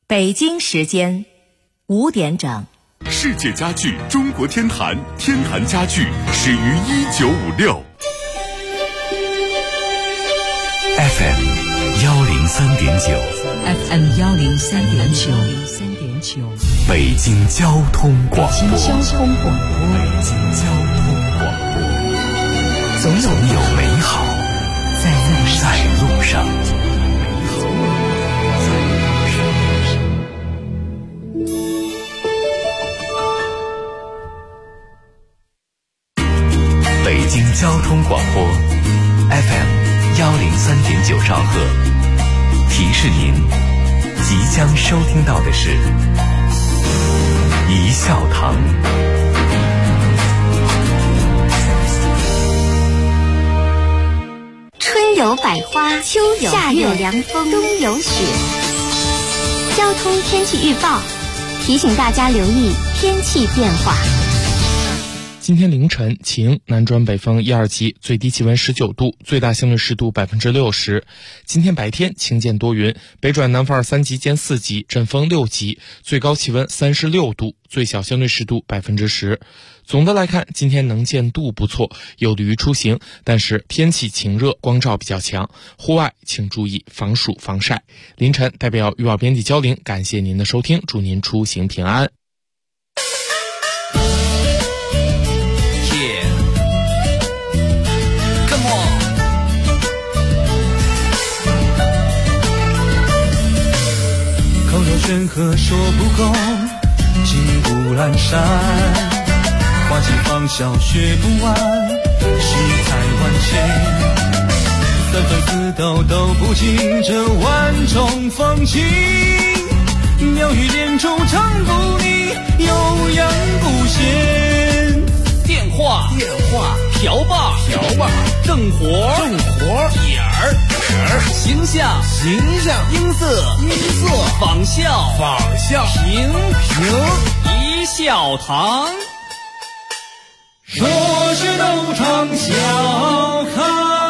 北京时间5点整。 世界家具中国天坛，天坛家具始于1956。FM 103.9 FM 103.9， 北京交通广播。 北京交通广播，总有美好在路上。 北京交通广播 FM 103.9兆赫，提示您即将收听到的是一笑堂。 春有百花，秋有夏有凉风，冬有雪。交通天气预报提醒大家留意天气变化。 今天凌晨晴，南转北风1、2级，最低气温19度，最大相对湿度60%。今天白天晴间多云，北转南风2、3级兼4级，阵风6级，最高气温36度，最小相对湿度10%。总的来看，今天能见度不错，有利于出行，但是天气晴热，光照比较强，户外请注意防暑防晒。凌晨代表预报编辑焦玲，感谢您的收听，祝您出行平安。 口若悬河说不够，金不阑珊，花季芳笑学不完，世态万千，三分四斗都不尽这万种风情，妙语连珠唱不腻，悠扬不歇。电话瓢把正活点儿形象音色仿效平一笑堂，说是斗场笑开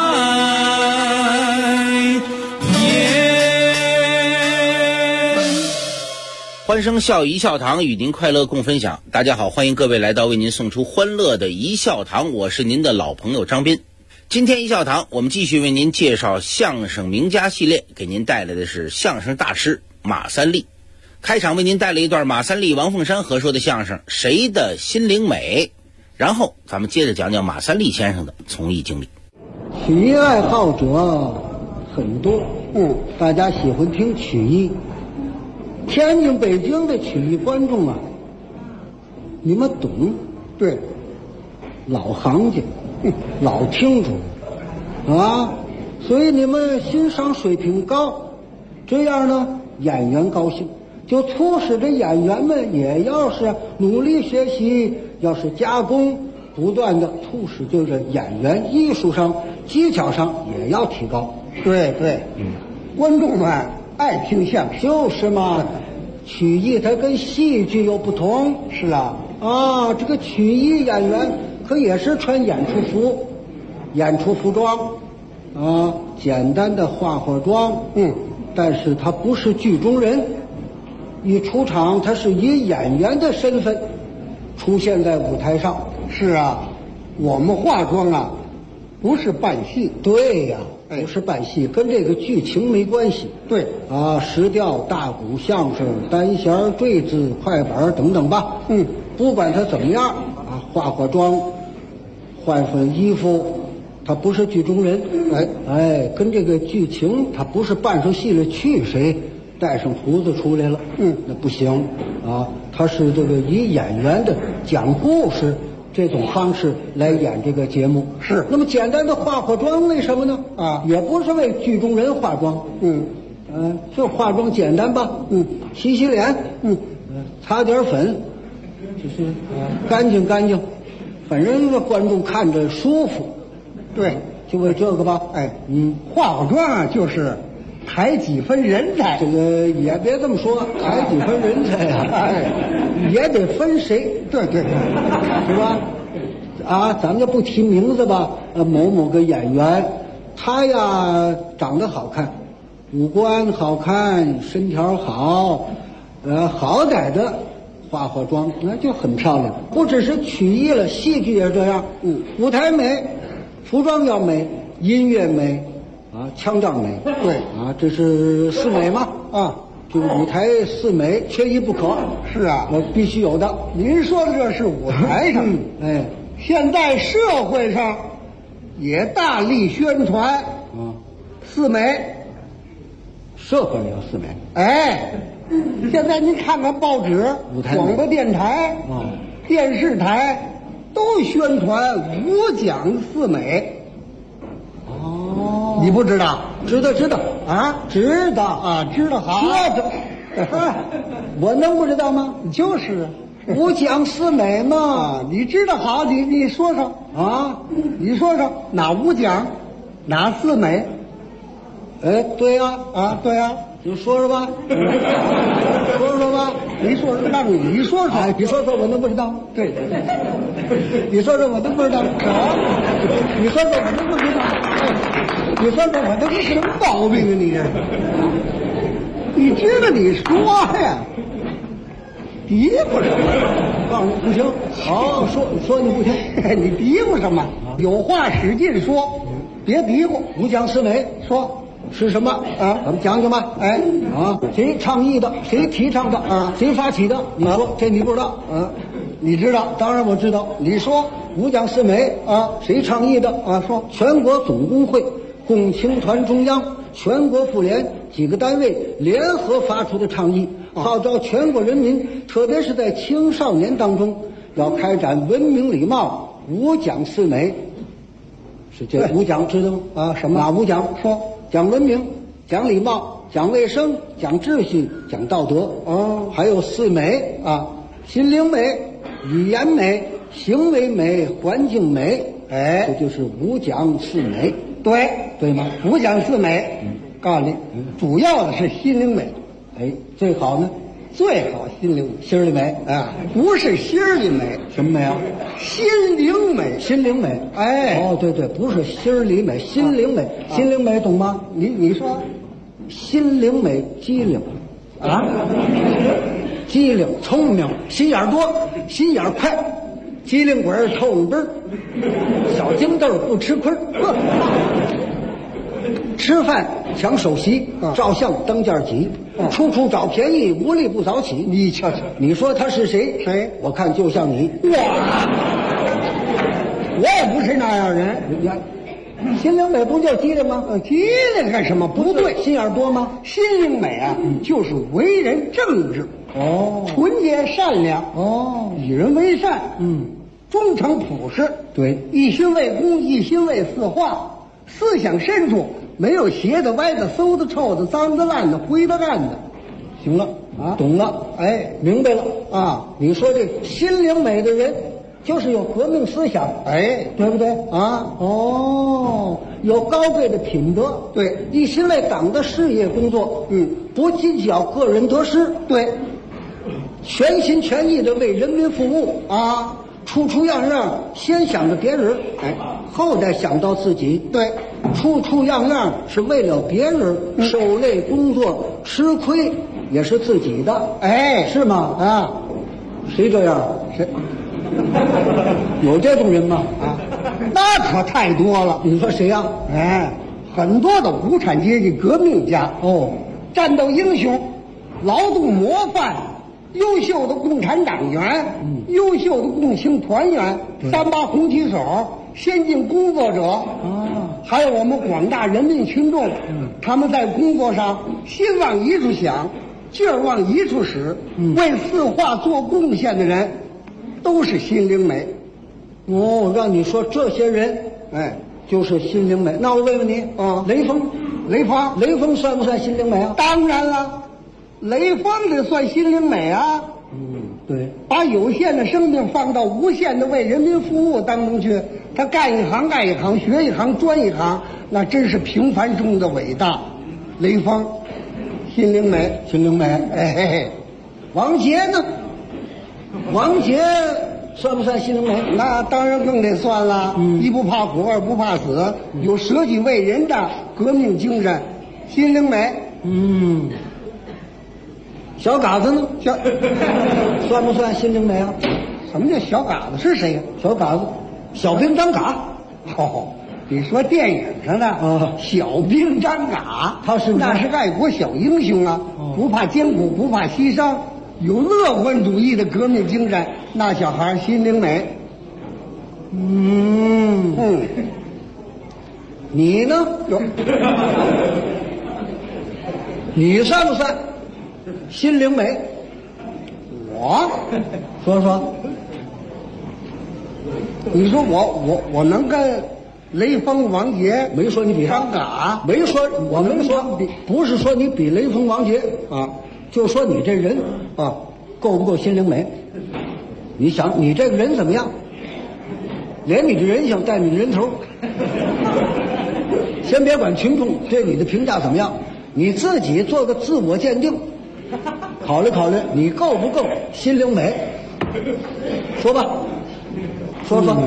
颜。 欢声笑语一笑堂，与您快乐共分享。大家好，欢迎各位来到为您送出欢乐的一笑堂，我是您的老朋友张斌。今天一笑堂我们继续为您介绍相声名家系列，给您带来的是相声大师马三立。开场为您带来一段马三立、王凤山合说的相声《谁的心灵美》，然后咱们接着讲讲马三立先生的从艺经历。 曲艺爱好者很多，大家喜欢听曲艺。天津、北京的曲艺观众啊，你们懂，对，老行家，老听众啊，所以你们欣赏水平高，这样呢，演员高兴，就促使着演员们也要是努力学习，要是加工，不断的促使就是演员艺术上、技巧上也要提高。对，观众们爱听相声，就是嘛。曲艺它跟戏剧又不同。是啊，这个曲艺演员可也是穿演出服、演出服装啊，简单的化妆，但是他不是剧中人，一出场他是以演员的身份出现在舞台上。是啊，我们化妆啊，不是扮戏。对呀，不是扮戏，跟这个剧情没关系。对啊，石调、大鼓、相声、单弦、坠子、快板等等吧。不管他怎么样啊，化妆、换衣服，他不是剧中人。跟这个剧情他不是扮上戏了去，谁带上胡子出来了，那不行啊。他是这个以演员的讲故事这种方式来演这个节目。是，那么简单的化妆为什么呢？也不是为剧中人化妆，就化妆简单吧，洗脸，擦点粉，就是干净，反正这观众看着舒服。对，就为这个吧。化妆就是抬几分人才。这个也别这么说，抬几分人才呀，也得分谁。对，是吧？咱们就不提名字吧。某个演员，他呀长得好看， 五官好看，身条好，好歹的化妆，那就很漂亮。不只是曲艺了，戏剧也是这样。舞台美，服装要美，音乐美，腔调美。对啊，这是四美嘛。这个舞台四美缺一不可。是啊，必须有的。您说的这是舞台上，现在社会上也大力宣传四美。社会里有四美。现在您看看报纸、广播电台、电视台都宣传五讲四美。你不知道？知道啊，知道好。我能不知道吗？就是五讲四美嘛。你知道好，你说说啊，你说说哪五讲，哪四美？对呀，对呀，你说说吧，说吧，你说说，让你说说，你说说，我能不知道？对，你说说，我都不知道。你说说，我都不知道。你说说，我这是什么毛病啊？你这，你知道你说呀，嘀咕什么？告诉你不行，好说你不听，你嘀咕什么？有话使劲说，别嘀咕。五讲四美，说。是什么啊？咱们讲讲吧。谁倡议的？谁提倡的？谁发起的？你说这你不知道？你知道？当然我知道。你说五讲四美谁倡议的？说全国总工会、共青团中央、全国妇联几个单位联合发出的倡议，号召全国人民，特别是在青少年当中，要开展文明礼貌五讲四美。是这五讲知道吗？什么？哪五讲？说。讲文明，讲礼貌，讲卫生，讲秩序，讲道德。还有四美心灵美、语言美、行为美、环境美。这就是五讲四美。对吗？五讲四美，告诉你，主要的是心灵美。最好呢？最好心灵美不是心里美。什么美啊？心灵美。对，不是心里美，心灵美。心灵美懂吗？你说，心灵美机灵机灵聪明，心眼多，心眼快，机灵鬼臭冷奔，小精豆不吃亏。吃饭抢首席，照相登件挤，处处找便宜，无利不早起。你瞧瞧，你说他是谁？谁？我看就像你。我也不是那样人。心灵美不叫机灵吗？机灵干什么？不对，心眼多吗？心灵美就是为人正直，纯洁善良，以人为善，忠诚朴实，对，一心为公，一心为四化，思想深处没有斜的、歪的、馊的、臭的、脏的、烂的、灰的、暗的。行了懂了，明白了你说这心灵美的人，就是有革命思想，对不对有高贵的品德，对，一心为党的事业工作，不计较个人得失，对，全心全意的为人民服务处处样样先想着别人，后再想到自己，对，处处样样是为了别人，受累工作吃亏也是自己的，是吗？谁这样？谁？有这种人吗？那可太多了。你说谁呀？很多的无产阶级革命家，战斗英雄，劳动模范，优秀的共产党员，优秀的共青团员，38红旗手，先进工作者，还有我们广大人民群众，他们在工作上心往一处想，劲儿往一处使，为四化做贡献的人，都是心灵美。我让你说这些人，就是心灵美。那我问问你，雷锋算不算心灵美啊？当然了，雷锋得算心灵美啊。对，把有限的生命放到无限的为人民服务当中去，他干一行爱一行，学一行专一行，那真是平凡中的伟大。雷锋，心灵美。王杰呢？王杰算不算心灵美？那当然更得算了。一不怕苦，二不怕死，有舍己为人的革命精神， 心灵美。 小嘎子呢？算不算心灵美啊？ 什么叫小嘎子？是谁呀？ 小嘎子，小兵张嘎。 哦，你说电影上的啊， 小兵张嘎， 他是那是爱国小英雄啊，不怕艰苦，不怕牺牲，有乐观主义的革命精神。那小孩心灵美。 你呢？你算不算心灵美？ 我说说。 你说我能跟雷锋、王杰？ 没说你比张嘎， 没说，我没说，不是说你比雷锋、王杰啊， 就说你这人啊，够不够心灵美？你想，你这个人怎么样？连你的人性带你的人头，先别管群众对你的评价怎么样，你自己做个自我鉴定，考虑考虑你够不够心灵美？说吧，说说。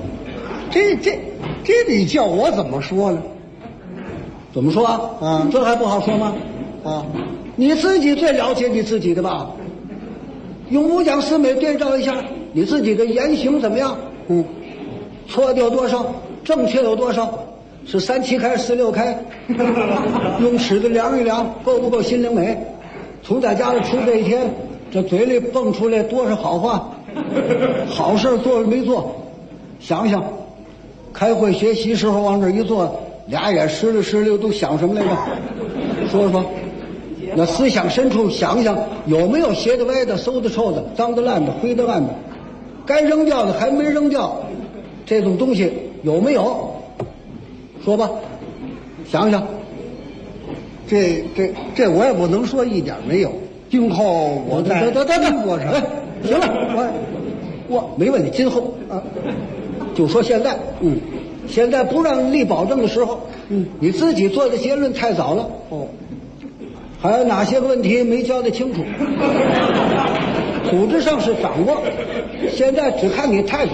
这得叫我怎么说呢？ 怎么说啊？这还不好说吗？你自己最了解你自己的吧？用五讲四美对照一下，你自己的言行怎么样？错的有多少？正确有多少？是37开46开？用尺子量一量，够不够心灵美？从在家里出这一天，这嘴里蹦出来多少好话？好事做了没做？想想，开会学习时候往这一坐，俩眼湿溜湿溜，都想什么来着？说说。那思想深处想想，有没有斜的歪的、馊的臭的、脏的烂的、灰的暗的，该扔掉的还没扔掉，这种东西有没有？说吧，想想。 这我也不能说一点没有。今后我在中国上， 行了，我没问你今后啊，就说现在，现在不让立保证的时候，你自己做的结论太早了。还有哪些个问题没交代清楚？组织上是掌握，现在只看你态度。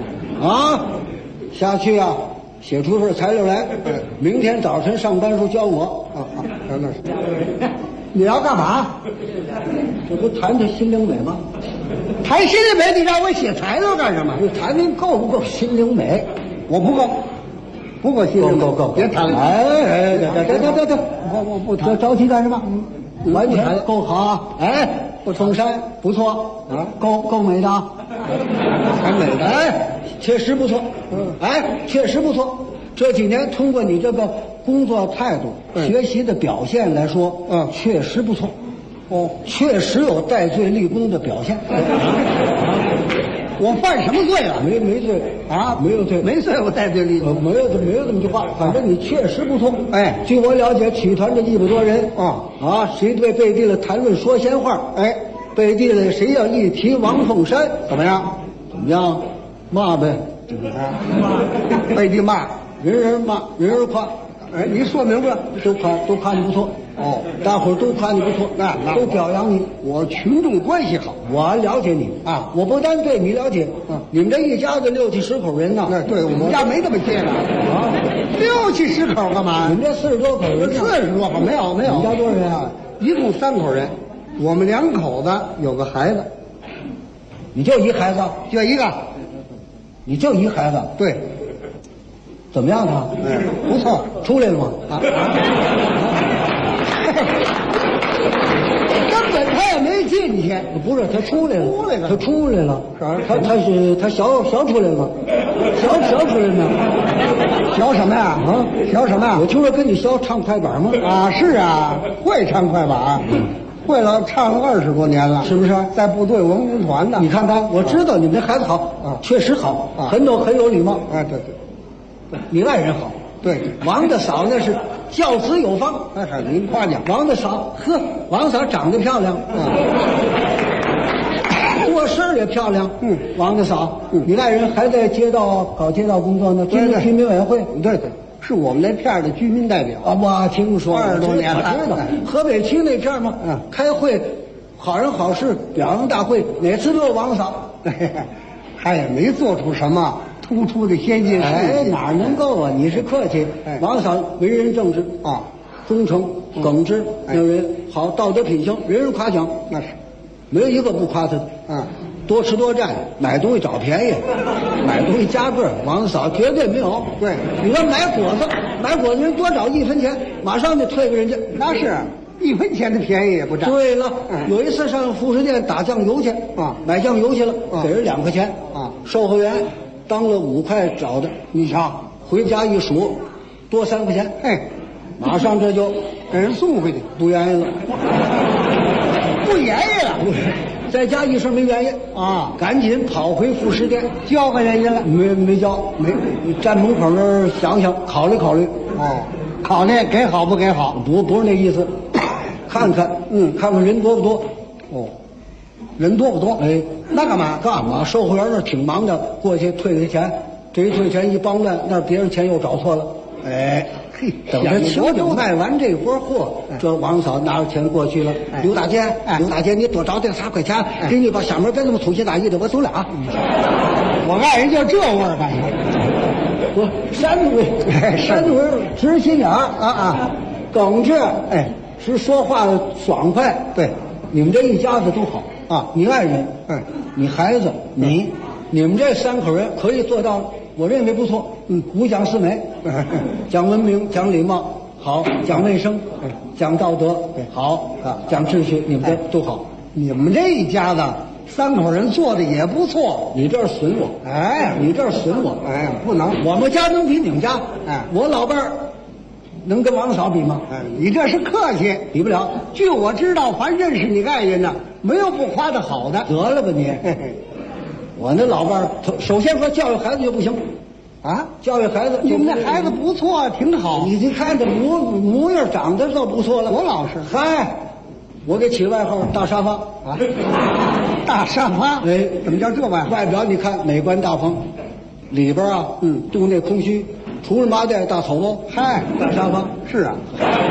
下去啊，写出份材料来，明天早晨上班时候交我。 那是。你要干嘛？ 这不谈谈心灵美吗？ 谈心灵美，你让我写材料干什么？ 你谈谈够不够心灵美？ 我不够，不够心灵美。 够， 别谈了。 对， 我不谈。 着急干什么？完全够好啊！凤山不错啊，够美的， 很美的。 确实不错。确实不错。这几年通过你这个工作态度、学习的表现来说，确实不错。确实有戴罪立功的表现。 我犯什么罪了？ 没罪啊，没有罪， 没罪，我戴罪立功， 没有这么句话。反正你确实不错。 据我了解，曲团这100多人谁对背地了谈论说闲话？背地了谁要一提王凤山，怎么样？骂呗。 背地骂， 人骂，人夸。 你说明白， 都夸你不错。大伙儿都夸你不错，都表扬你。 我群众关系好， 我了解你啊。我不单对你了解，你们这一家子60、10口人呢。 对，我们家没这么些呢。60、10口干嘛？ 你们这40多口人 ，40多口没有。 你们家多少人啊？ 一共3口人，我们2口子有个孩子。 你就一孩子？ 就一个。 你就一孩子？ 对。 怎么样他？ 不错， 出来了吗？ 根本他也没进去。 不是，他出来了。他出来了。他小出来了吗？小出来了吗？ 小什么呀？小什么呀？ 我听说跟你小唱快板吗？ 是啊，会唱快板。会了，唱了20多年了， 是不是？ 在部队文工团的。 你看看，我知道你们这孩子好确实好很有礼貌。 对。 你爱人好， 对， 王大嫂那是教子有方。 您夸奖。 王大嫂，王嫂长得漂亮，做事也漂亮。王大嫂，你爱人还在搞街道工作呢，居民委员会。 对，是我们那片的居民代表。 我听说 20多年了。 知道河北区那片吗？开会，好人好事表扬大会，哪次都有王大嫂。 他也没做出什么突出的先进事迹。 哪能够啊？你是客气。王嫂为人正直忠诚、耿直，那人好，道德品行，人人夸奖， 那是没有一个不夸他的。多吃多占，买东西找便宜，买东西加个儿，王嫂绝对没有。 对， 你说买果子人多找1分钱，马上就退给人家， 那是1分钱的便宜也不占。 对了，有一次上副食店打酱油去买酱油去了，给人2块钱售货员当了5块找的，你瞧，回家一数，多3块钱，马上这就给人送回去， 不愿意了， 不愿意了。 在家一声没愿意赶紧跑回副食店交给人家了， 没交，没站门口那儿想想，考虑考虑， 考虑给好不给好， 不是那意思，看看，看看人多不多， 人多不多？ 那干嘛？售货员那挺忙的，过去退给钱，这一退钱一帮乱，那别人钱又找错了，等着秋酒卖完这波货，这王嫂拿着钱过去了。刘大姐，你多找点3块钱，给你把下面别那么粗心大意的，我走了啊。 我爱人就这味儿干我山东人直心眼耿直，是说话爽快。 对， 你们这一家子都好你爱人，你孩子，你们这3口人可以做到，我认为不错。5讲4美，讲文明，讲礼貌，好，讲卫生，讲道德，好讲秩序，你们这都好。 你们这一家子3口人做的也不错。 你这儿损我，你这儿损我， 不能， 我们家能比你们家？我老伴儿能跟王嫂比吗？ 你这是客气， 比不了。 据我知道，凡认识你爱人的，没有不夸的好的。 得了吧你！我那老伴儿，首先说教育孩子就不行教育孩子， 你们那孩子不错，挺好。 你看这模样长得倒不错了， 多老实。 我给起外号大沙发大沙发。怎么叫这外号？ 外表你看美观大方，里边肚内空虚，除了麻袋大草包。大沙发。 是啊。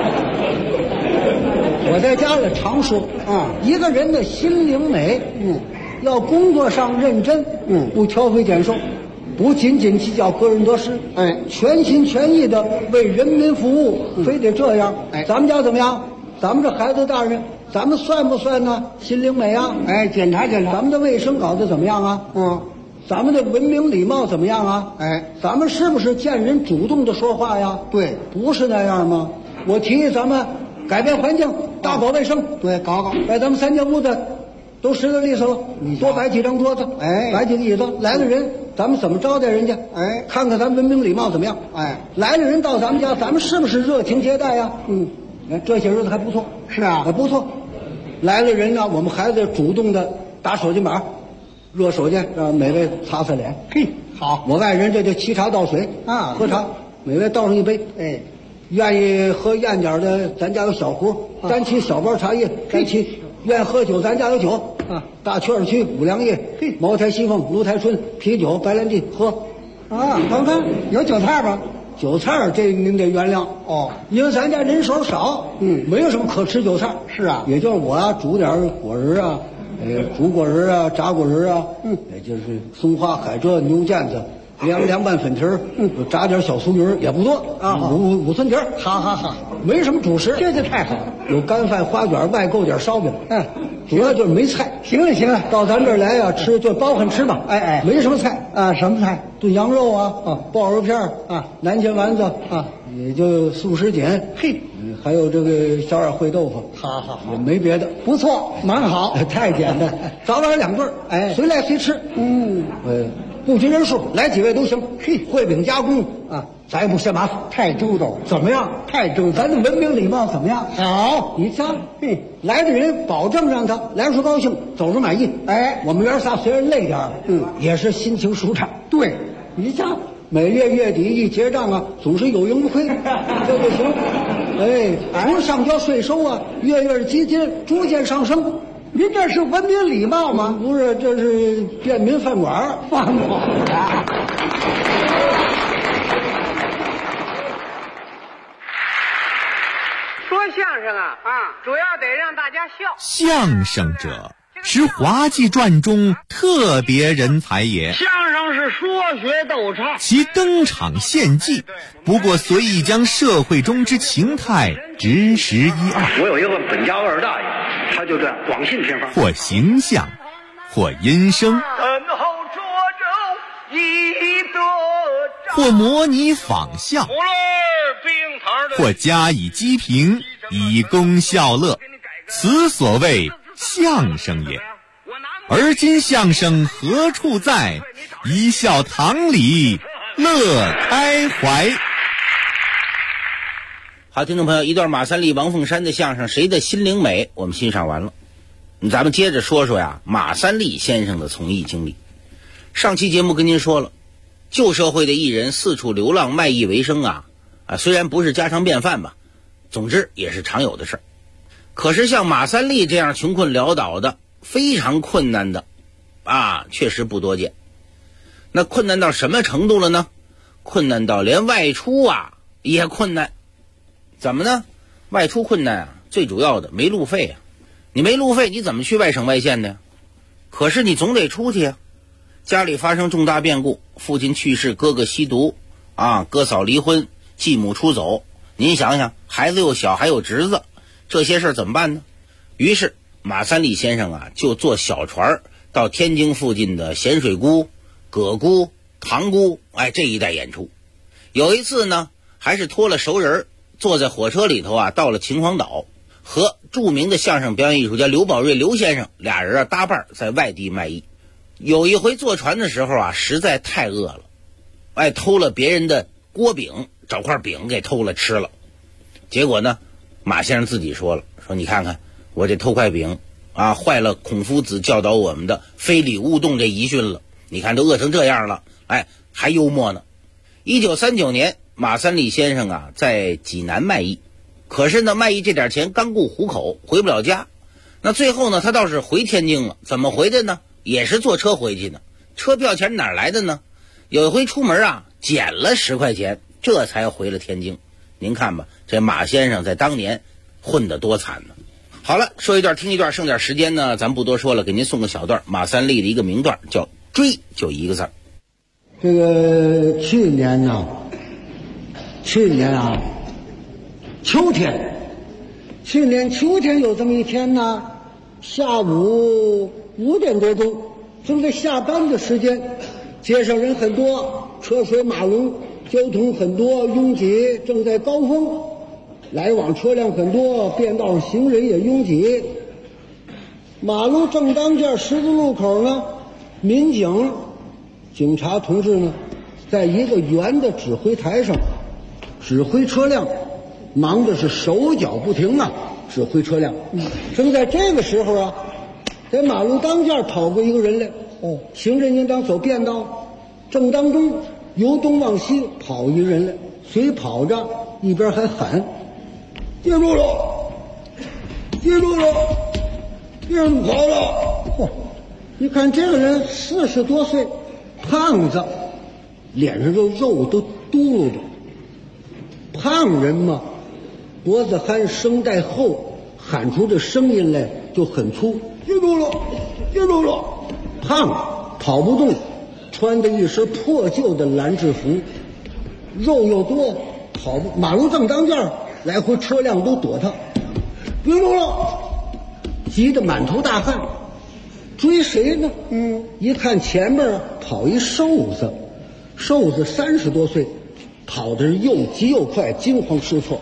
我在家里常说一个人的心灵美，要工作上认真，不挑肥拣瘦，不斤斤计较个人得失，全心全意的为人民服务，非得这样。咱们家怎么样？咱们这孩子大人，咱们算不算呢？心灵美啊？ 检查检查。 咱们的卫生搞得怎么样啊？咱们的文明礼貌怎么样啊？咱们是不是见人主动的说话呀？ 对， 不是那样吗？我提议咱们改变环境，打扫卫生。 对，搞把咱们3间屋子都拾掇利索了，多摆几张桌子，摆几个椅子，来了人咱们怎么招待人家？看看咱文明礼貌怎么样？来了人到咱们家，咱们是不是热情接待呀？这些日子还不错。 是啊， 还不错。来了人呢，我们孩子主动的打手巾板，热手巾，让每位擦擦脸。 好， 我爱人这就沏茶倒水喝茶，每位倒上一杯。愿意喝艳点的，咱家有小壶，单沏小包茶叶，单沏。愿喝酒，咱家有酒大曲尔曲、五粮液、茅台、西凤、芦台春、啤酒、白兰地，喝看看有韭菜吧？ 韭菜这您得原谅因为咱家人手少，没有什么可吃韭菜。 是啊， 也就是我煮点果仁煮果仁炸果仁也就是松花、海蜇、牛腱子。凉拌粉皮儿，炸点小酥鱼也不多五寸蹄儿，没什么主食， 这就太好了。 有干饭、花卷，外购点烧饼，主要就是没菜。 行了， 到咱这儿来呀，吃就包含吃吧。没什么菜什么菜？ 炖羊肉爆肉片南京丸子也就素食锦，还有这个小眼烩豆腐。 好， 也没别的， 不错，蛮好， 太简单。早晚2顿，随来随吃。不拘人数，来几位都行。烩饼加工咱也不嫌麻烦， 太周到。 怎么样？ 太周到。 咱的文明礼貌怎么样？ 好， 你瞧，来的人保证让他来时高兴，走时满意。我们爷仨虽然累点也是心情舒畅。 对， 你瞧，每月月底一结账总是有盈无亏，这就行。除了上交税收月基金逐渐上升。 您这是文明礼貌吗？ 不是，这是便民饭馆。 饭馆说相声主要得让大家笑。 相声者实滑稽传中特别人才也。 相声是说学逗唱， 其登场献技，不过随意将社会中之情态直实一二。 我有一个本家二大爷，他就在广信偏方， 或形象，或音声， 身后捉着一个， 或模拟仿效，或加以讥评，以功笑乐，此所谓相声也。而今相声何处在？一笑堂里乐开怀。 好，听众朋友，一段马三立、王凤山的相声《谁的心灵美》我们欣赏完了，咱们接着说说呀马三立先生的从艺经历。上期节目跟您说了，旧社会的艺人四处流浪卖艺为生啊，虽然不是家常便饭吧，总之也是常有的事儿。可是像马三立这样穷困潦倒的、非常困难的确实不多见。那困难到什么程度了呢？困难到连外出也困难。怎么呢？外出困难最主要的没路费你没路费你怎么去外省外县的呀？可是你总得出去呀。家里发生重大变故，父亲去世，哥哥吸毒哥嫂离婚，继母出走，您想想，孩子又小还有侄子，这些事怎么办呢？于是马三立先生就坐小船到天津附近的咸水沽、葛沽、塘沽这一带演出。有一次呢，还是托了熟人，坐在火车里头到了秦皇岛，和著名的相声表演艺术家刘宝瑞刘先生俩人搭伴在外地卖艺。有一回坐船的时候实在太饿了，偷了别人的锅饼，找块饼给偷了吃了。结果呢，马先生自己说你看看我这偷块饼坏了孔夫子教导我们的非礼勿动这遗训了，你看都饿成这样了，还幽默呢。1939年马三立先生在济南卖艺，可是呢卖艺这点钱刚顾糊口，回不了家。那最后呢他倒是回天津了，怎么回的呢？也是坐车回去呢。车票钱哪来的呢？有一回出门捡了10块钱，这才回了天津。您看吧，这马先生在当年混得多惨呢。好了，说一段听一段，剩点时间呢咱不多说了，给您送个小段马三立的一个名段，叫追，就一个字。 这个去年秋天有这么一天呢，下午5点多钟，正在下班的时间，街上人很多，车水马龙，交通很多，拥挤，正在高峰，来往车辆很多，便道上行人也拥挤。马路正当间十字路口呢，警察同志呢，在一个圆的指挥台上指挥车辆，忙的是手脚不停指挥车辆。正在这个时候在马路当间跑过一个人来，行人应当走便道，正当中由东往西跑一个人来，随跑着一边还喊：记住了，记住了，别人跑了。一看这个人40多岁，胖子，脸上肉都嘟噜着。胖人嘛，脖子憨，声带厚，喊出这声音来就很粗。记住了，记住了。胖，跑不动，穿的一身破旧的蓝制服，肉又多，跑不。马路正当间，来回车辆都躲他。记住了，急得满头大汗。追谁呢？一看前面跑一瘦子30多岁，跑的是又急又快，惊慌失措。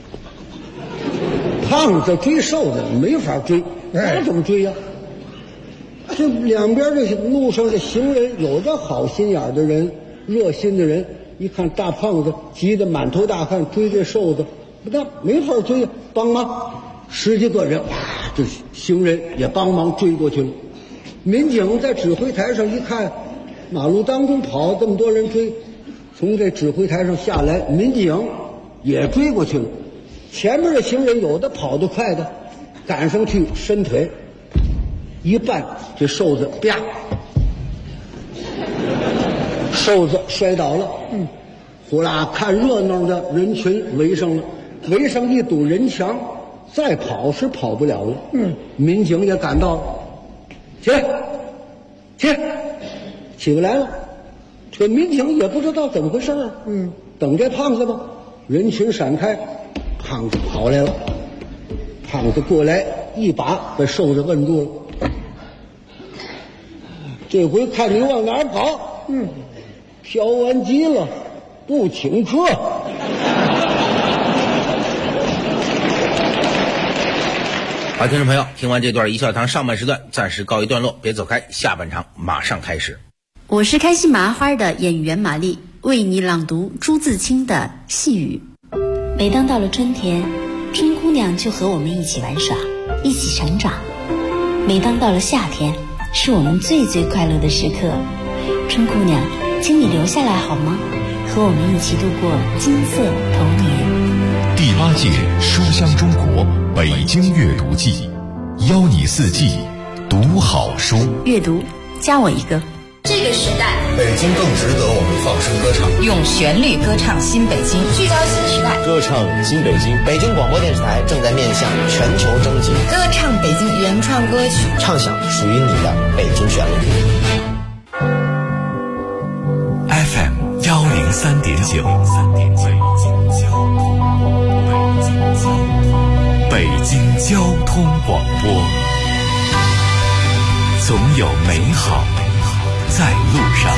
胖子追瘦子没法追，怎么追呀？这两边这路上的行人，有着好心眼的人，热心的人，一看大胖子急得满头大汗，追这瘦子，没法追呀，帮忙10几个人，这行人也帮忙追过去了。民警在指挥台上一看，马路当中跑这么多人追，从这指挥台上下来，民警也追过去了。前面的行人有的跑得快的，赶上去伸腿一绊，这瘦子啪，瘦子摔倒了。呼啦，看热闹的人群围上了，围上一堵人墙，再跑是跑不了了。民警也赶到了， 起来，起不来了。这民警也不知道怎么回事啊，等这胖子吧。人群闪开，胖子跑来了。胖子过来一把把瘦子摁住了。这回看你往哪儿跑？飘完急了，不请客。 好，听众朋友，听完这段一笑堂上半时段暂时告一段落，别走开，下半场马上开始。 我是开心麻花的演员玛丽，为你朗读朱自清的细雨。 每当到了春天，春姑娘就和我们一起玩耍，一起成长。每当到了夏天，是我们最最快乐的时刻。春姑娘，请你留下来好吗？和我们一起度过金色童年。 第8届书香中国北京阅读季，邀你四季读好书。 阅读，加我一个。 这个时代， 北京更值得我们放声歌唱， 用旋律歌唱新北京，聚焦新时代， 歌唱新北京。北京广播电视台正在面向全球征集， 歌唱北京原创歌曲， 唱响属于你的北京旋律。 FM 103.9，北京交通广播，总有美好在路上。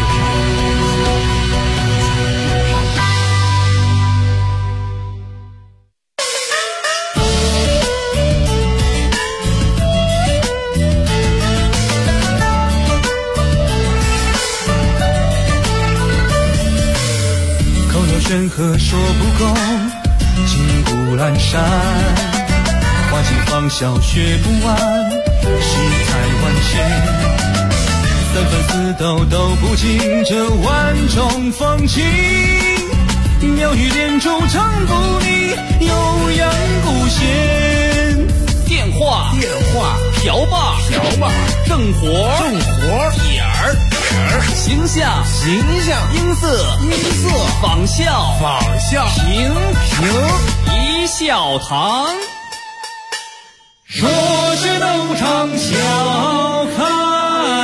口有悬河说不够，金谷阑珊，花尽芳笑学不完，世态万千。三分四斗都不尽这万种风情，妙语连珠唱不腻，悠扬古弦。 电话瓢把正活点儿形象音色仿效平一笑堂， 说是能唱笑看。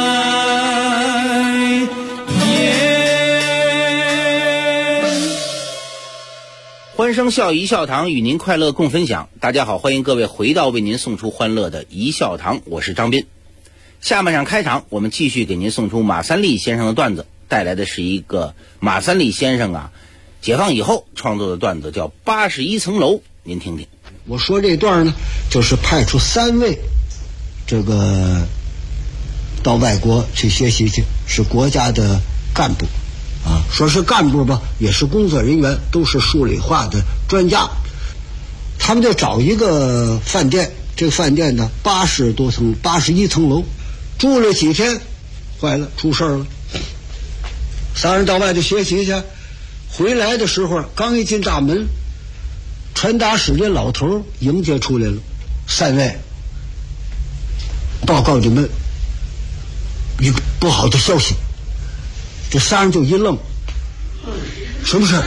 欢声笑语一笑堂与您快乐共分享。大家好，欢迎各位回到为您送出欢乐的一笑堂，我是张斌。下半场开场，我们继续给您送出马三立先生的段子，带来的是一个马三立先生解放以后创作的段子，叫81层楼，您听听。 我说这段呢，就是派出3位这个到外国去学习去，是国家的干部说是干部吧，也是工作人员，都是数理化的专家。他们就找一个饭店，这个饭店呢81层楼，住了几天，坏了，出事了。3人到外头学习去，回来的时候刚一进大门，传达室的老头迎接出来了：3位，报告你们一个不好的消息。这3人就一愣，什么事？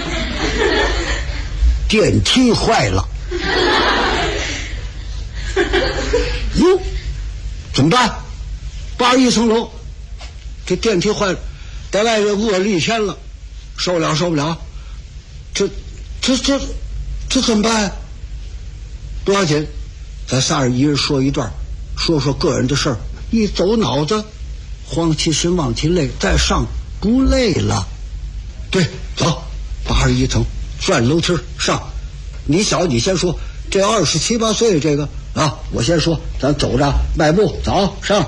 电梯坏了。哟，怎么办？81层楼，这电梯坏了，在外面饿了1天了，受不了。这怎么办？多少钱？咱3人一人说一段，说个人的事儿。一走脑子，慌其神忘其累，再上不累了。对，走81层，转楼梯上。你小，你先说。这27、8岁这个我先说，咱走着迈步走上。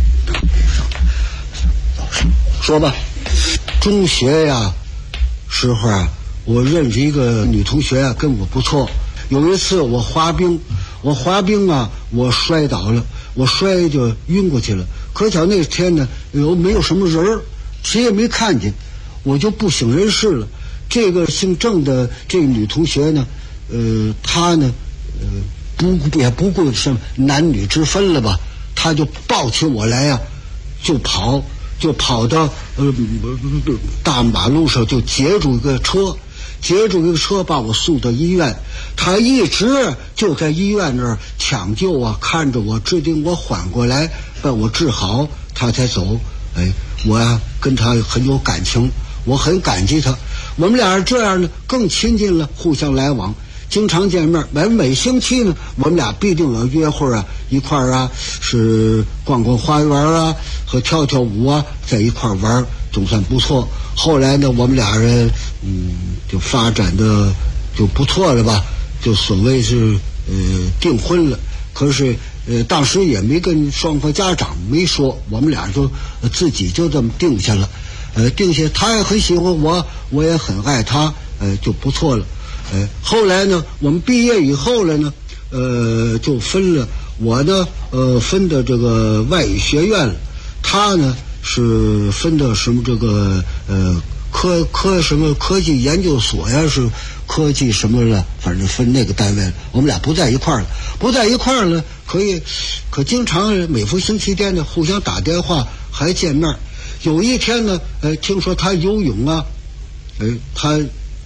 说吧。中学时候我认识一个女同学跟我不错。有一次我滑冰我摔倒了，我摔就晕过去了。可巧那天呢没有什么人，谁也没看见，我就不省人事了。这个姓郑的这女同学呢，她呢也不顾什么男女之分了吧，她就抱起我来就跑到大马路上，就截住一个车把我送到医院。她一直就在医院那儿抢救啊，看着我，直定我缓过来，把我治好，他才走。我呀跟他很有感情，我很感激他。我们俩这样呢更亲近了，互相来往，经常见面。每星期呢，我们俩必定有约会啊，一块儿啊是逛逛花园啊，和跳跳舞啊，在一块儿玩，总算不错。后来呢，我们俩人就发展的就不错了吧，就所谓是订婚了。可是当时也没跟双方家长没说，我们俩就自己就这么定下了。定下，他也很喜欢我，我也很爱他，就不错了。后来呢，我们毕业以后了呢，就分了。我呢，分的这个外语学院了，他呢是分的什么这个什么科技研究所呀，是科技什么了，反正分那个单位了。我们俩不在一块儿了，不在一块儿了，可经常每逢星期天呢，互相打电话，还见面。有一天呢，听说他游泳啊，他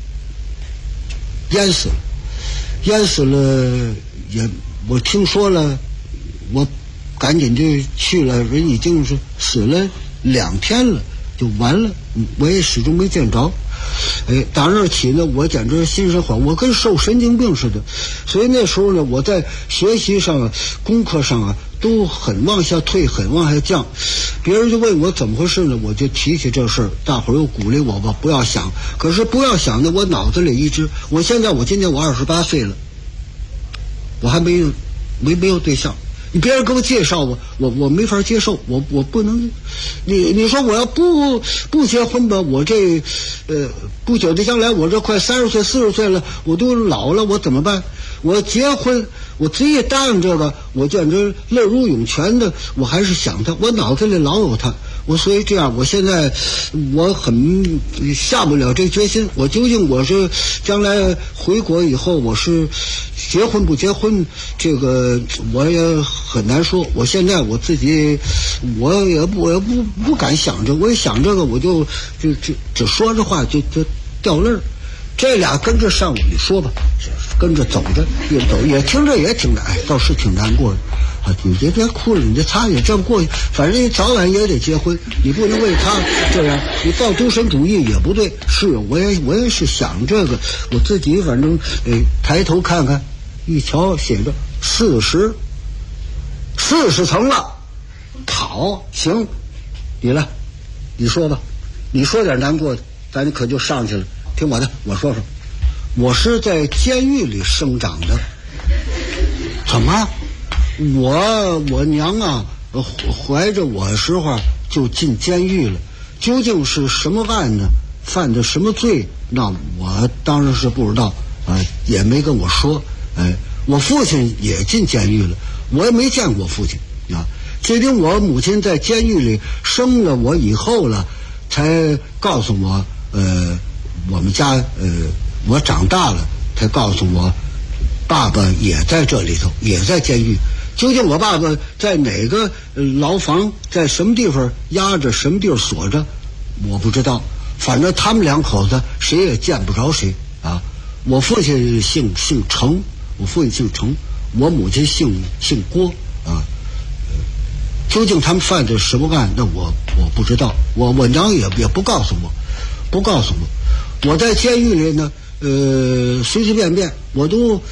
淹死了，也我听说了，我赶紧就去了，人已经是死了2天了，就完了，我也始终没见着。打那起呢，我简直心神恍，我跟受神经病似的。所以那时候呢，我在学习上啊、功课上啊，都很往下退，很往下降。别人就问我怎么回事呢，我就提起这事儿，大伙儿又鼓励我吧，不要想。可是不要想呢，我脑子里一直，我今年我28岁了，我还没有对象。你别人给我介绍我没法接受，我不能。你说我要不结婚吧，我这不久的将来我这快30岁40岁了，我都老了，我怎么办？我结婚，我执意答应这个，我简直泪如涌泉的，我还是想他，我脑子里老有他。所以这样，我现在我很下不了这决心。我究竟我是将来回国以后，我是结婚不结婚，这个我也很难说。我现在我自己，我也不敢想着，我一想这个，我就只说着话就掉泪儿。这俩跟着上午你说吧，跟着走着也走，也听着也挺难，倒是挺难过的。你别哭了，你这他也这么过去，反正你早晚也得结婚，你不能为他这样，你到独身主义也不对。是，我也是想这个，我自己反正抬头看看，一瞧写着40层了，好，行，你来，你说吧，你说点难过的，咱可就上去了。听我的，我说说，我是在监狱里生长的。怎么？我娘啊，怀着我的时候就进监狱了。究竟是什么案呢？犯的什么罪？那我当然是不知道也没跟我说。我父亲也进监狱了，我也没见过父亲啊。最近我母亲在监狱里生了我以后了，才告诉我，我们家我长大了，才告诉我，爸爸也在这里头，也在监狱。究竟我爸爸在哪个牢房，在什么地方压着，什么地方锁着，我不知道。反正他们两口子谁也见不着谁啊。我父亲姓程，我母亲姓郭啊。究竟他们犯的什么案，那我不知道。我娘也不告诉我。我在监狱里呢，随随便便，我都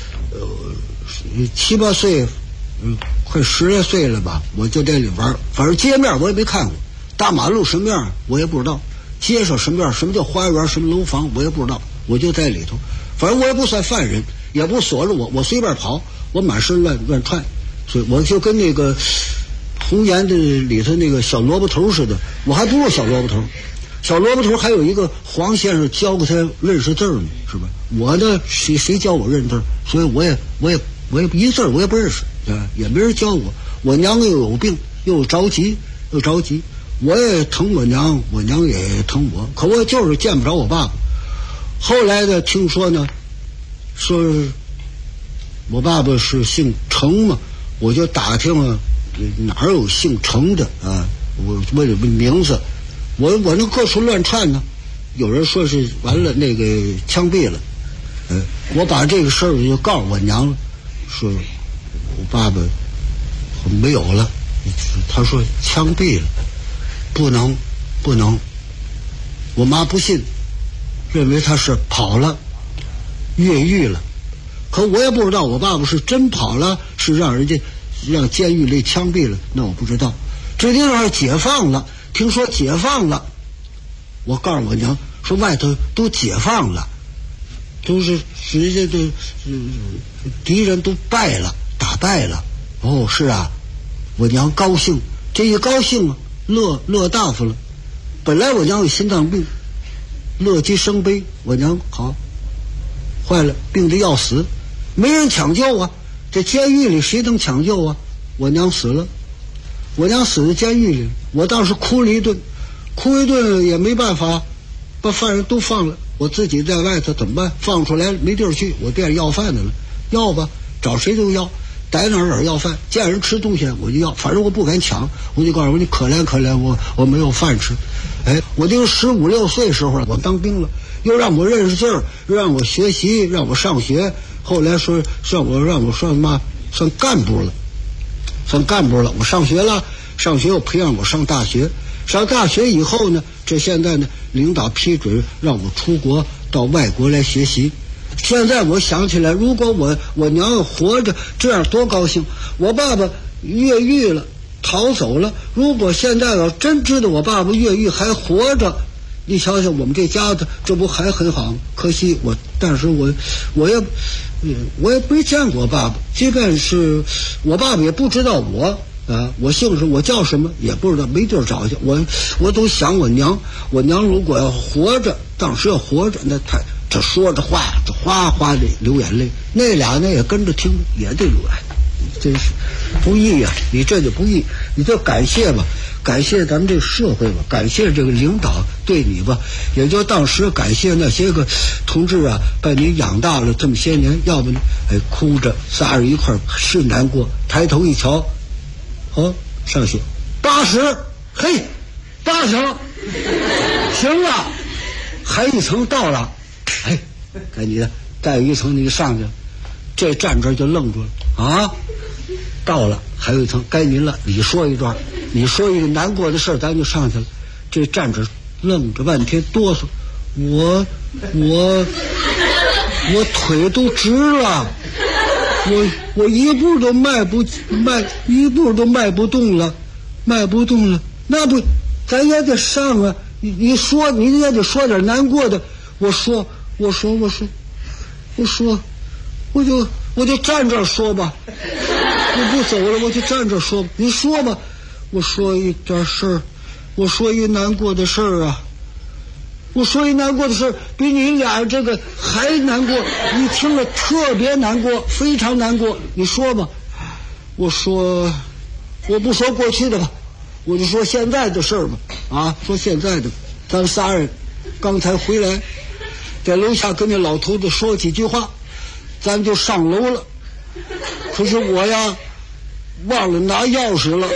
7、8岁。快10来岁了吧，我就在里玩，反正街面我也没看过，大马路什么样我也不知道，街上什么样，什么叫花园，什么楼房我也不知道，我就在里头，反正我也不算犯人，也不锁着我随便跑，我满身乱窜，所以我就跟那个红岩的里头那个小萝卜头似的，我还不如小萝卜头。小萝卜头还有一个黄先生教给他认识字呢，是吧？我呢谁教我认字，所以我也一字我也不认识。也没人教我，我娘又有病，又着急，我也疼我娘，我娘也疼我，可我就是见不着我爸爸。后来呢，听说呢，说我爸爸是姓程嘛，我就打听了哪有姓程的啊？我为了名字，我那各处乱窜呢，有人说是完了那个枪毙了，我把这个事儿就告诉我娘了，说我爸爸没有了，他说枪毙了，不能。我妈不信，认为他是跑了，越狱了。可我也不知道我爸爸是真跑了，是让监狱里枪毙了，那我不知道。指定是解放了，听说解放了。我告诉我娘说外头都解放了，都是直接都敌人都败了，打败了。哦，是啊，我娘高兴，这一高兴啊，乐大发了。本来我娘有心脏病，乐极生悲，我娘好坏了，病得要死，没人抢救啊，这监狱里谁能抢救啊？我娘死了，我娘死在监狱里，我当时哭了一顿也没办法，把犯人都放了，我自己在外头怎么办？放出来没地儿去，我店要饭的了，要吧，找谁都要，逮哪儿要饭，见人吃东西我就要，反正我不敢抢，我就告诉我你可怜可怜我没有饭吃。哎，我就15、16岁时候我当兵了，又让我认识字儿，让我学习，让我上学，后来说让我算嘛算干部了，我上学了，上学又培养我上大学，上大学以后呢，这现在呢领导批准让我出国到外国来学习。现在我想起来，如果我娘要活着，这样多高兴！我爸爸越狱了，逃走了。如果现在要真知道我爸爸越狱还活着，你瞧瞧我们这家的，这不还很好吗？可惜但是我也没见过爸爸，即便是我爸爸也不知道我姓什么，我叫什么也不知道，没地儿找去。我都想我娘如果要活着，当时要活着，那他这说着话，这哗哗的流眼泪，那俩呢也跟着听，也得流眼泪，真是不易呀！你这就不易，你就感谢吧，感谢咱们这个社会吧，感谢这个领导对你吧，也就当时感谢那些个同志啊，把你养大了这么些年，要不呢，哭着仨人一块是难过，抬头一瞧，上学80，嘿，80，行了，还一层到了。该你的，再有一层你上去了，这站这就愣住了啊！到了，还有一层，该您了，你说一段，你说一个难过的事，咱就上去了。这站着愣着半天，哆嗦，我腿都直了，我一步都迈不动了，那不，咱也得上啊！你说你也得说点难过的，我说，我就站这儿说吧，我不走了，我就站这儿说吧。你说吧，我说一点事儿，我说一难过的事儿啊，我说一难过的事儿，比你俩这个还难过，你听了特别难过，非常难过。你说吧，我不说过去的吧，我就说现在的事儿吧。说现在的，咱仨人刚才回来。在楼下跟那老头子说几句话，咱就上楼了。可是我呀，忘了拿钥匙了。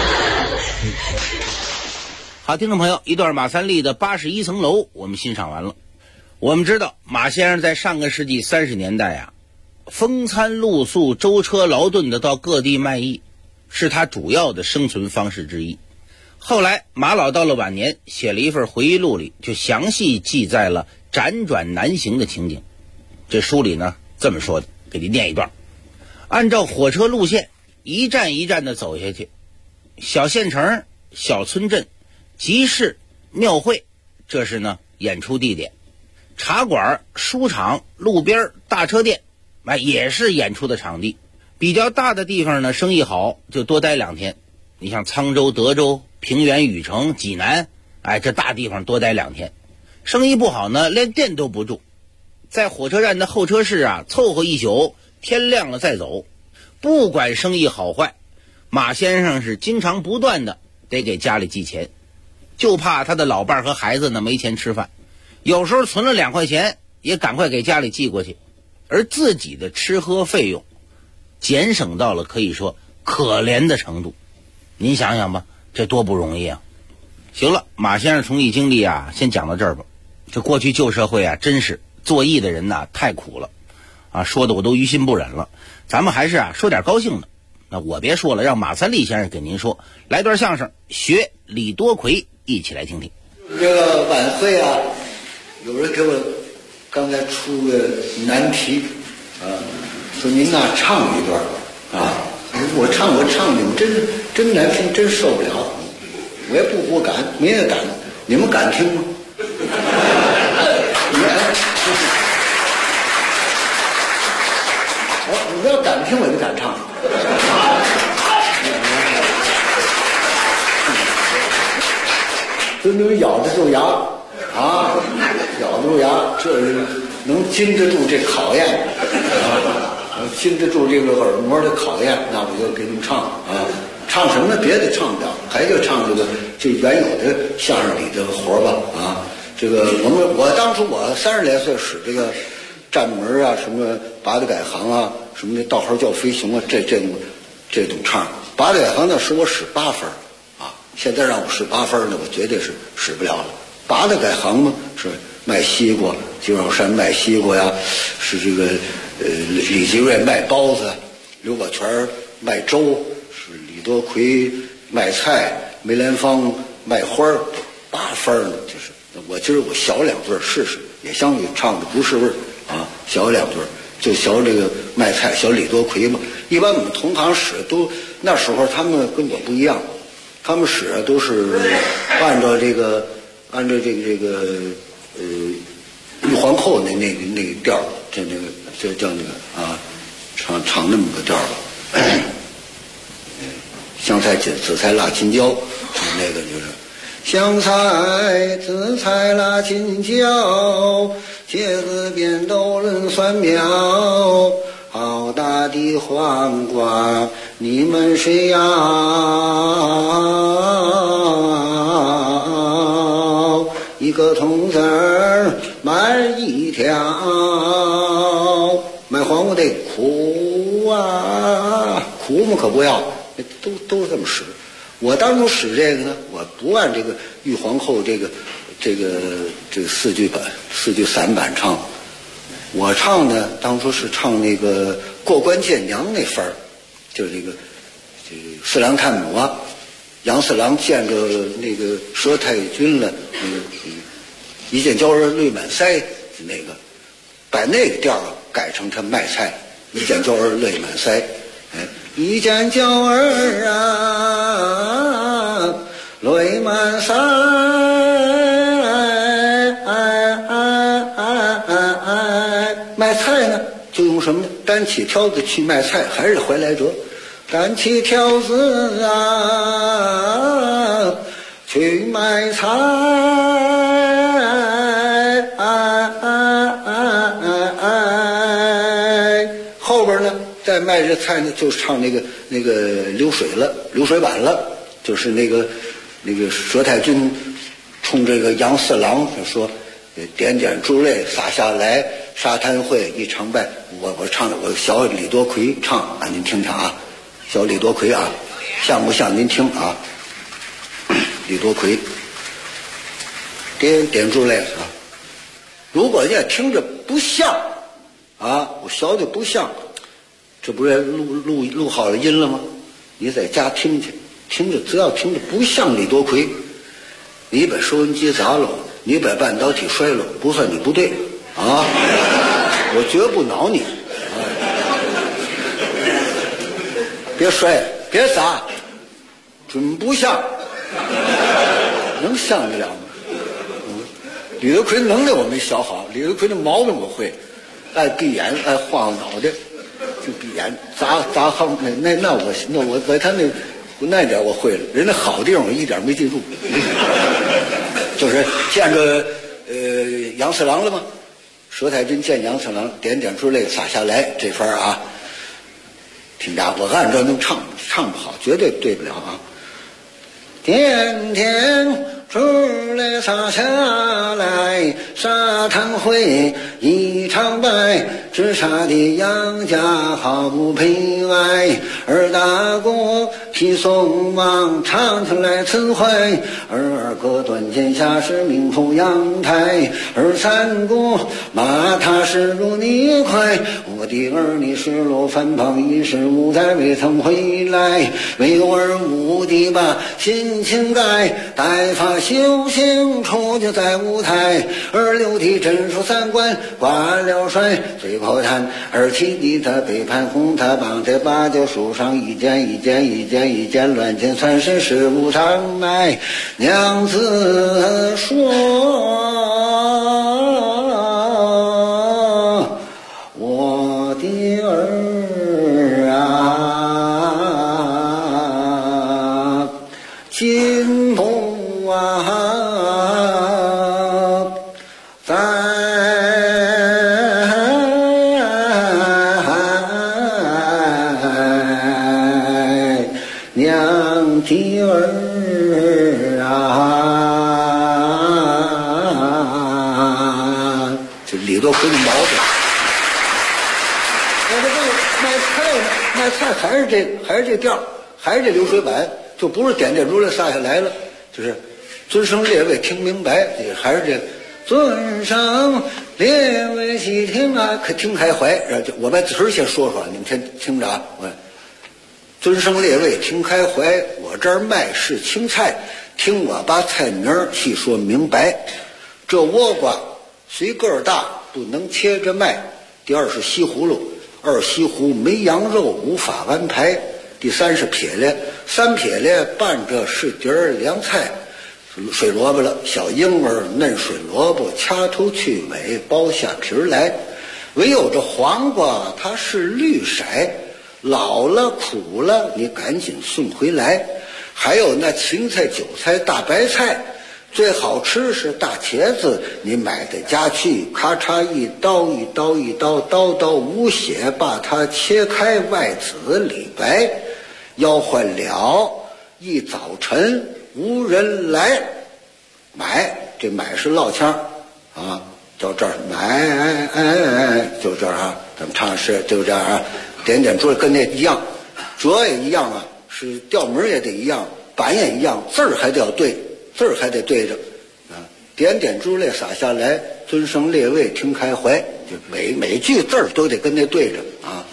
好，听众朋友，一段马三立的81层楼我们欣赏完了。我们知道马先生在上个世纪30年代风餐露宿、舟车劳顿的到各地卖艺，是他主要的生存方式之一。后来马老到了晚年，写了一份回忆录里，就详细记载了辗转难行的情景。这书里呢这么说的，给你念一段。按照火车路线一站一站的走下去，小县城、小村镇、集市、庙会，这是呢演出地点。茶馆、书场、路边、大车店，也是演出的场地。比较大的地方呢，生意好就多待2天。你像沧州、德州、平原、禹城、济南，这大地方多待2天。生意不好呢，连店都不住，在火车站的候车室凑合一宿，天亮了再走。不管生意好坏，马先生是经常不断的得给家里寄钱，就怕他的老伴和孩子呢没钱吃饭，有时候存了2块钱也赶快给家里寄过去，而自己的吃喝费用减省到了可以说可怜的程度。您想想吧，这多不容易啊！行了，马先生从艺经历先讲到这儿吧。这过去旧社会真是做艺的人太苦了。 啊，说的我都于心不忍了。咱们还是说点高兴的。那我别说了，让马三立先生给您说，来段相声，学李多奎，一起来听听。 这个晚会啊，有人给我刚才出个难题啊，说您呐唱一段啊，我唱你们真难听，真受不了，我也不敢，没人敢，你们敢听吗？你要敢听我就敢唱。就能咬得住牙啊，咬得住牙，这能经得住这考验啊，能经得住这个耳膜的考验，那我就给你们唱啊，唱什么别的唱不了，还就唱这原有的相声里的活吧啊。这个我当初我30来岁使这个站门啊，什么八大改行啊，什么的道号叫飞行啊，这种唱八大改行呢，使我使8分。现在让我使8分呢，我绝对是使不了了。八大改行嘛，是卖西瓜，金绕山卖西瓜呀，是这个李吉瑞卖包子，刘宝全卖粥，是李多奎卖菜，梅兰芳卖花儿，8分呢，就是我今儿我小2句试试，也相对唱的不是味儿啊，小2句就学这个卖菜，小李多奎嘛。一般我们同行使都那时候他们跟我不一样。他们使都是按照这个玉皇后那个调，这叫那个啊，唱那么个调吧。香菜紫菜辣青椒，那个就是香菜紫菜辣青椒，茄子扁豆轮蒜苗。好大的黄瓜，你们谁要？一个铜子儿买1条，买黄瓜得苦啊，苦嘛可不要，都这么使。我当初使这个呢，我不按这个玉皇后这个4句散板唱。我唱呢，当初是唱那个过关见娘那分儿，就是这个四郎探母啊，杨四郎见着那个佘太君了，一见娇儿泪满腮，那个把那个调改成他卖菜，一见娇儿泪满腮，一见娇儿啊泪满腮。卖菜呢，就用什么呢？担起挑子去卖菜，还是怀来折。担起挑子啊，去卖菜。后边呢，再卖这菜呢，就唱那个流水板了，就是那个佘太君冲这个杨四郎就说。点点珠泪洒下来，沙滩会一长拜。我唱的，我小李多奎唱啊，您听听啊，小李多奎啊，像不像？您听啊，李多奎点点珠泪啊。如果你听着不像啊，我学的不像，这不是录好了音了吗？你在家听去，听着只要听着不像李多奎，你把收音机砸了。你把半导体摔了，不算你不对啊！我绝不挠你，别摔，别砸，准不像，能像得了吗？李德奎能耐我没学好，李德奎的毛病我会，爱闭眼，爱晃脑袋，就闭眼砸行那我在他那点我会了，人家好地方我一点没记住。就是见着杨四郎了吗？佘太君见杨四郎，点点珠泪洒下来，这番啊，听着我按照能唱不好，绝对对不了啊。点点珠泪洒下来， 沙滩会一场败，直杀的杨家毫不悲哀。而大国替宋王长城来辞怀，而歌断剑下是名副阳台。而三国骂他是如泥块，我的儿女失落反旁一时无在未曾回来。为有儿无的把心情改，待发修行出就在舞台。而六弟镇守三关挂了帅，最后谈而七弟他背叛红他帮在芭蕉树上一件乱箭算是事无常迈。娘子说我的儿啊，进步啊，在娘的儿啊，这里头很毛病。卖菜还是这调，还是这流水板，就不是点珠来撒下来了，就是尊声列位听明白，这还是这尊声列位细听啊，可听开怀。我把词先说说，你们先听着啊。尊声列位听开怀，我这儿卖是青菜，听我把菜名细说明白。这倭瓜随个儿大，不能切着卖。第二是西葫芦，二西湖没羊肉无法安排。第三是撇咧，三撇咧拌着是碟儿凉菜。水萝卜了，小鹰儿嫩水萝卜，掐头去尾剥下皮儿来。唯有这黄瓜它是绿色，老了苦了你赶紧送回来。还有那芹菜韭菜大白菜，最好吃是大茄子，你买在家去，咔嚓一刀刀无血，把它切开，外紫里白。要换了一早晨无人来买，这买是烙腔啊，到这儿买，就这儿啊，咱们唱诗就这样啊，点珠跟那一样，折也一样啊，是调门也得一样，板也一样，字儿还得要对，字儿还得对着啊，点珠泪洒下来，尊声列位听开怀，就每句字儿都得跟那对着啊。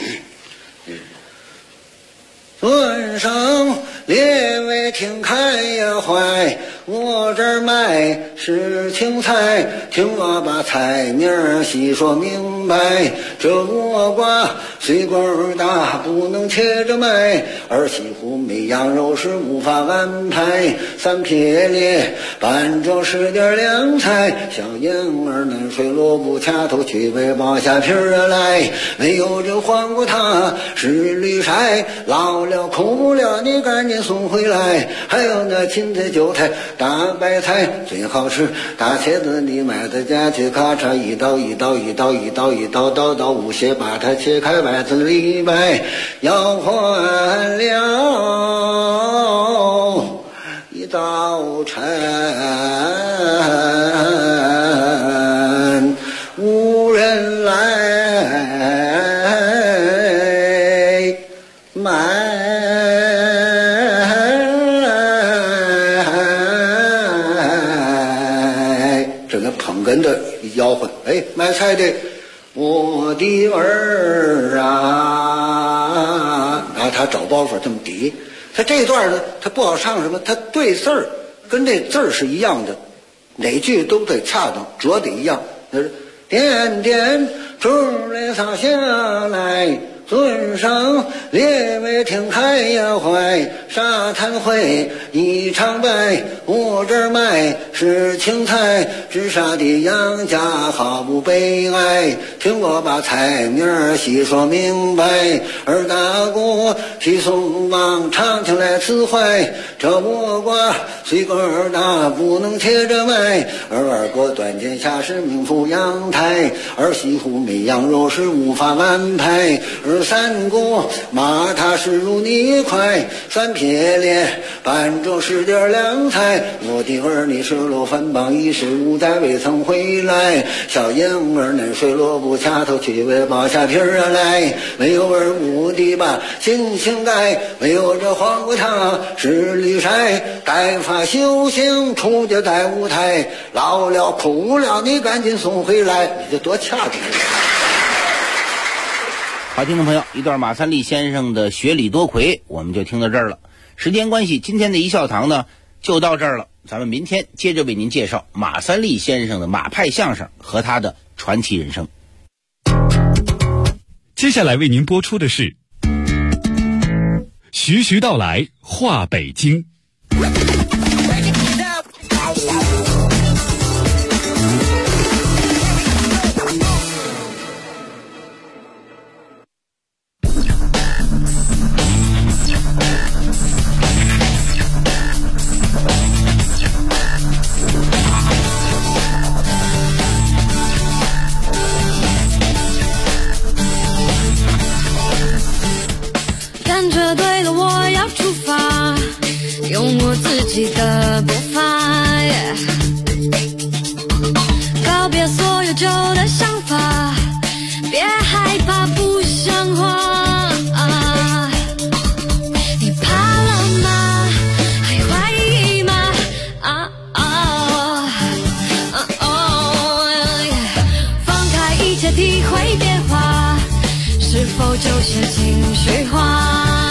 尊声列位听开呀怀，我这儿卖是青菜，听我把菜名细说明白。这倭瓜虽个儿大，不能切着卖，二西湖没羊肉是无法安排。三撇咧拌着是点凉菜，小鹰儿嫩水萝卜，掐头去尾剥下皮儿来。没有这黄瓜它是绿色，老了苦了你赶紧送回来。还有那芹菜韭菜大白菜，最好吃大茄子你买在家去，咔嚓一刀刀无血，把它切开，外子里白。要换了一早晨无人来买，这个捧哏的吆喝，卖菜的我的儿啊，拿他找包袱这么抵。他这段呢，他不好唱什么，他对字儿跟这字儿是一样的，哪句都得恰当，折得一样。那是点珠泪洒下来，尊声列位听开呀怀。沙滩会一场败，我这儿卖是青菜，直杀的杨家毫不悲哀。听我把菜名细说明白，而大国替宋王长情来辞怀。这倭瓜虽个儿大，不能切着卖，而二哥断剑下是名副阳台。而西湖没羊肉是无法安排，而是三顾，马踏实如泥块，三撇脸，半中10点2菜。我的儿女失落分榜15载未曾回来，小婴儿嫩水萝卜掐头去尾巴下皮儿来，没有儿母的吧心情改，没有这黄瓜汤是绿晒，带发修行出家在舞台，老了哭了你赶紧送回来，你这多恰当。 好，听众朋友，一段马三立先生的学礼多魁我们就听到这儿了。时间关系，今天的一笑堂呢就到这儿了，咱们明天接着为您介绍马三立先生的马派相声和他的传奇人生。 接下来为您播出的是徐徐道来话北京。 感觉对了，我要出发，用我自己的步伐，告别所有旧的想法，别害怕不像话。你怕了吗？还怀疑吗？放开一切，体会变化，是否就是情绪化？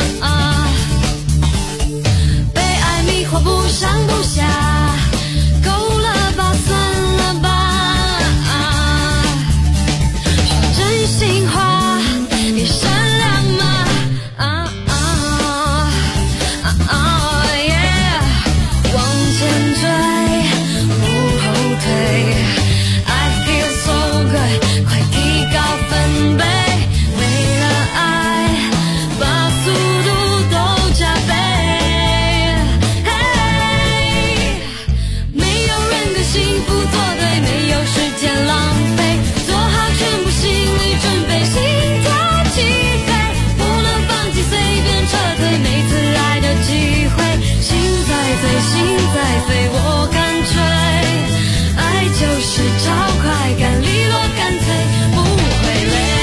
不上不下，够了吧，算了吧。说真心话，你善良吗？往前追，不后退。I feel so good， 快提高分贝，为了爱，把速度都加倍。幸福做对，没有时间浪费，做好全部心理准备，心跳起飞，不能放弃，随便撤退，每次爱的机会，心在飞，心在飞，我敢追，爱就是超快感，利落干脆，不会累。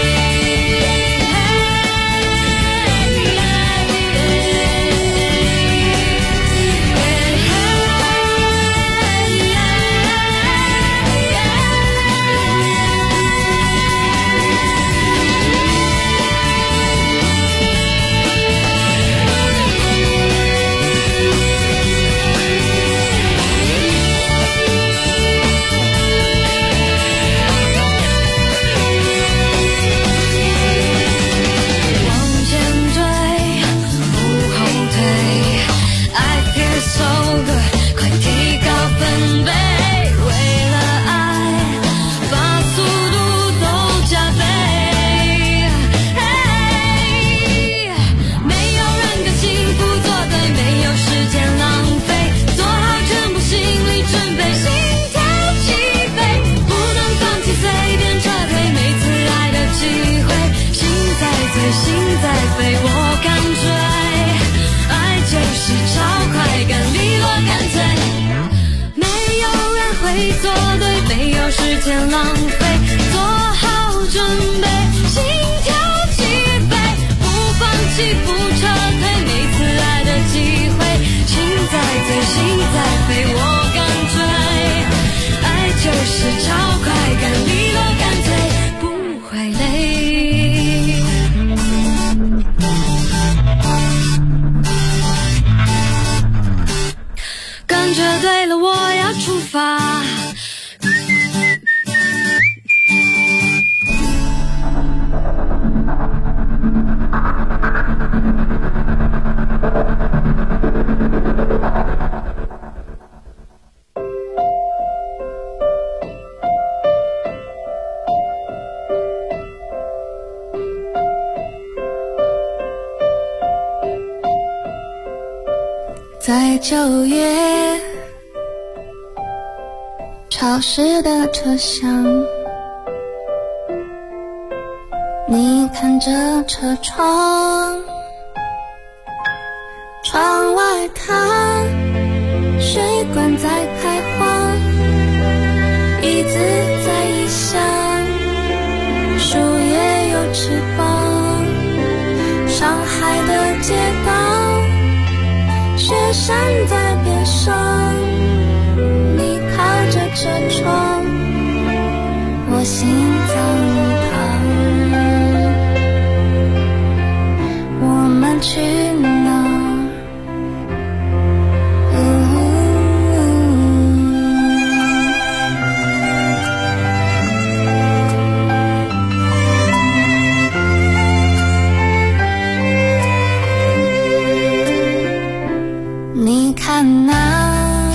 时间浪费，做好准备，心跳起飞，不放弃，不撤退，每次爱的机会，心在飞，心在飞，我敢追，爱就是超快感，利落干脆，不会累。感觉对了，我要出发。在9月潮湿的车厢，你看着车窗，窗外看水管在开花，椅子在异乡，树叶有翅膀，上海的街道，雪山在边上，你靠着车窗，我心脏旁，我们去哪？你看那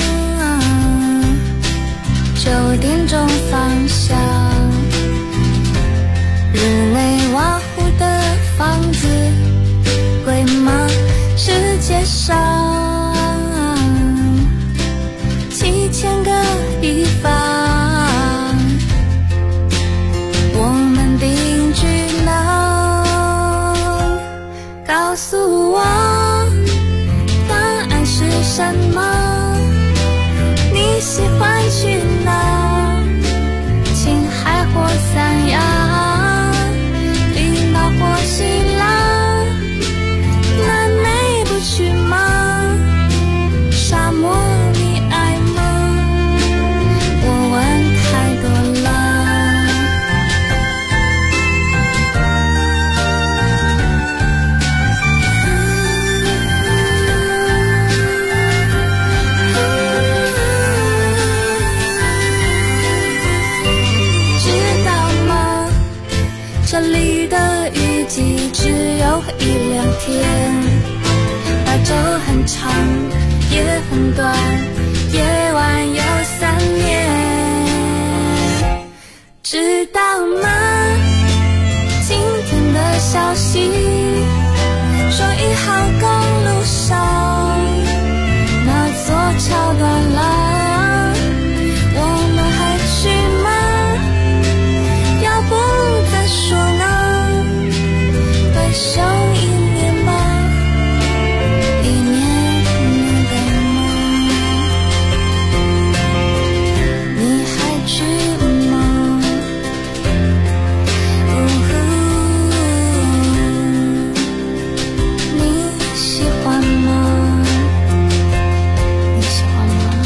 9点钟方向，日内瓦湖的房子贵吗？世界上7000个地方，我们定居哪？告诉我答案是什么？你喜欢去哪？青海或三亚，冰岛或希腊，南美不去吗？沙漠你爱吗？我问太多了。知道吗？这里的雨季只有1-2天，白昼很长，夜很短，夜晚有3年。知道吗？今天的消息说1号公路上那座桥断了，我们还去吗？要不再说呢？退休1年吧，1年你懂吗？你还去吗？你喜欢吗？你喜欢吗？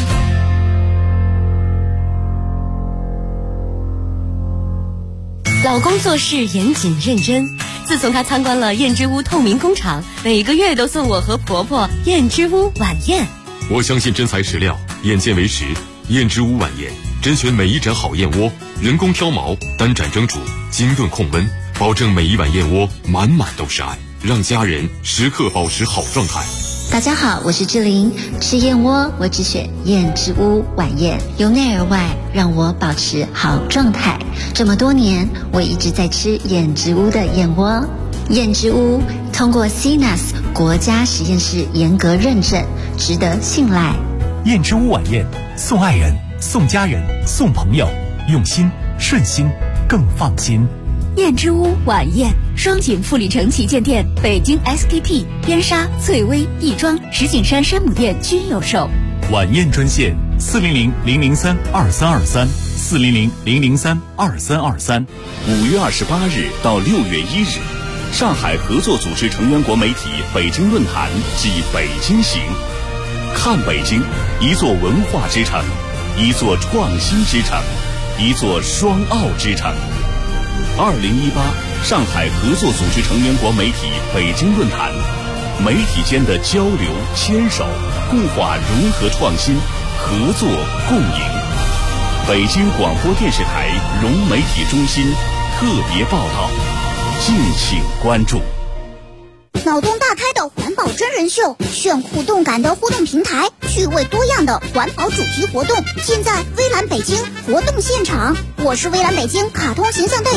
老公做事严谨认真，自从他参观了燕之屋透明工厂，每个月都送我和婆婆燕之屋晚宴。 我相信真材实料，眼见为实。燕之屋晚宴甄选每一盏好燕窝，人工挑毛，单盏蒸煮，精炖控温，保证每一碗燕窝满满都是爱，让家人时刻保持好状态。 大家好，我是志玲，吃燕窝我只选燕之屋晚宴，由内而外让我保持好状态。这么多年，我一直在吃燕之屋的燕窝。燕之屋通过 CNAS 国家实验室严格认证，值得信赖。 燕之屋晚宴，送爱人，送家人，送朋友，用心顺心更放心。 燕之屋晚宴，双井富力城旗舰店、北京 SKP、边沙、翠微、亦庄、石景山山姆店均有售。 晚宴专线400-003-2323，400-003-2323。5月28日到6月1日，上海合作组织成员国媒体北京论坛暨北京行。看北京，一座文化之城，一座创新之城，一座双奥之城。2018上海合作组织成员国媒体北京论坛，媒体间的交流牵手，固化融合创新，合作共赢。北京广播电视台融媒体中心特别报道，敬请关注。 脑洞大开的环保真人秀，炫酷动感的互动平台，趣味多样的环保主题活动，尽在微蓝北京活动现场。我是微蓝北京卡通形象代